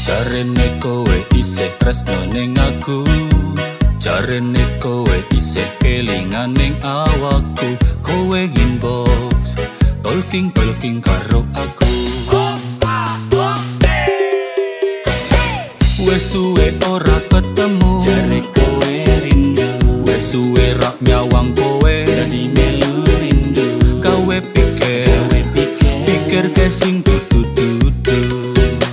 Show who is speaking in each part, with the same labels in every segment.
Speaker 1: Jarene kowe isih tresno ning aku, jarene kowe isih kelingan ning awakku. Kowe inbox talking karo aku. Wes suwe ora ketemu, jare kowe rindu. Wes suwe rak nyawang kowe, dadi melu rindu. Kowe pikir ke sing dudu-dudu.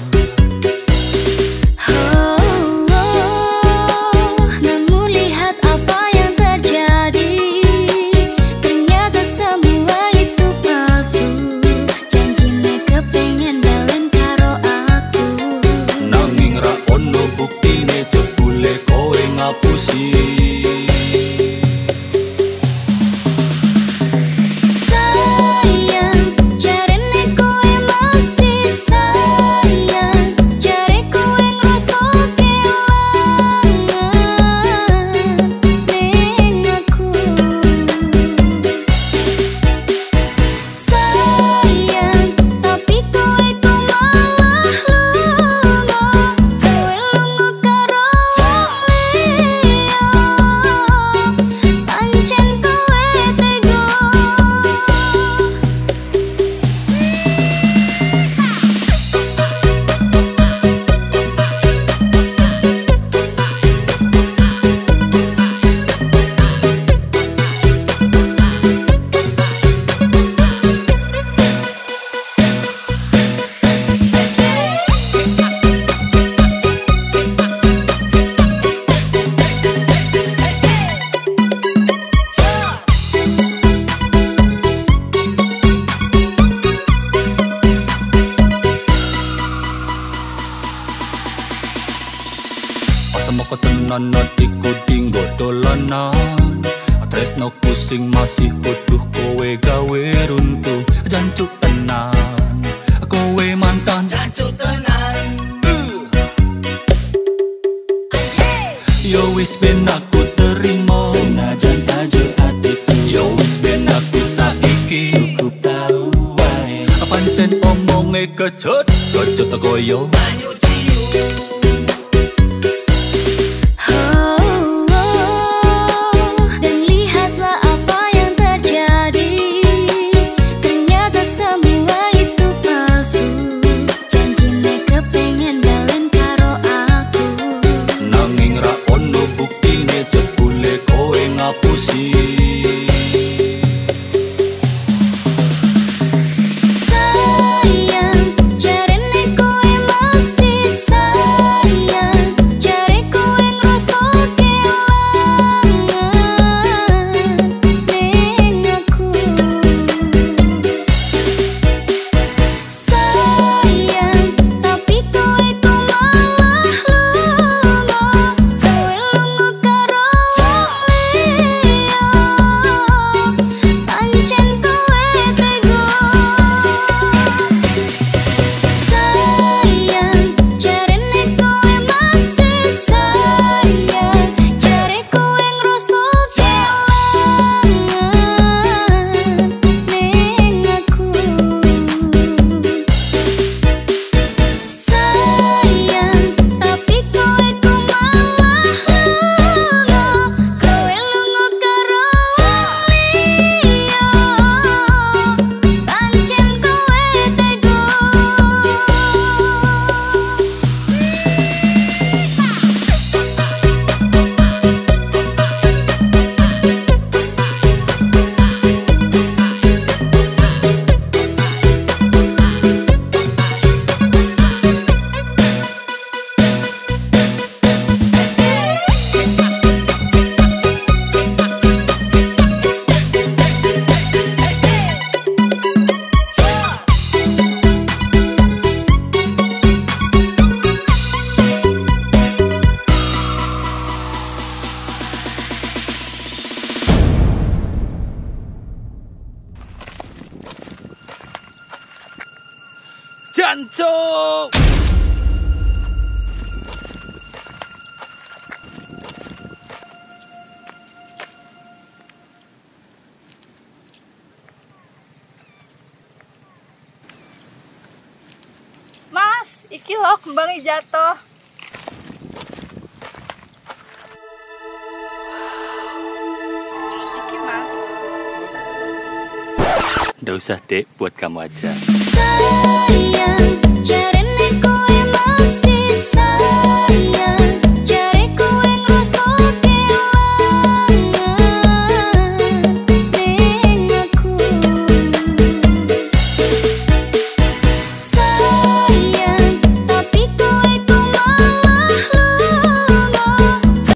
Speaker 1: Semoko tenan iku dinggo dolanan. Tresno pusing masih butuh kowe gawe runtuh. Jancuk tenan, kowe mantan jancuk tenan. Yo wis ben aku terima, senajan tajuk hatiku. Yo wis ben aku saiki cukup tau wae. Pancen omonge kecut koyo banyu ciu. Jancuk.
Speaker 2: Mas, Iki loh kembangnya jatuh. Iki mas.
Speaker 1: Nggak usah dek, buat kamu aja.
Speaker 3: Sayang,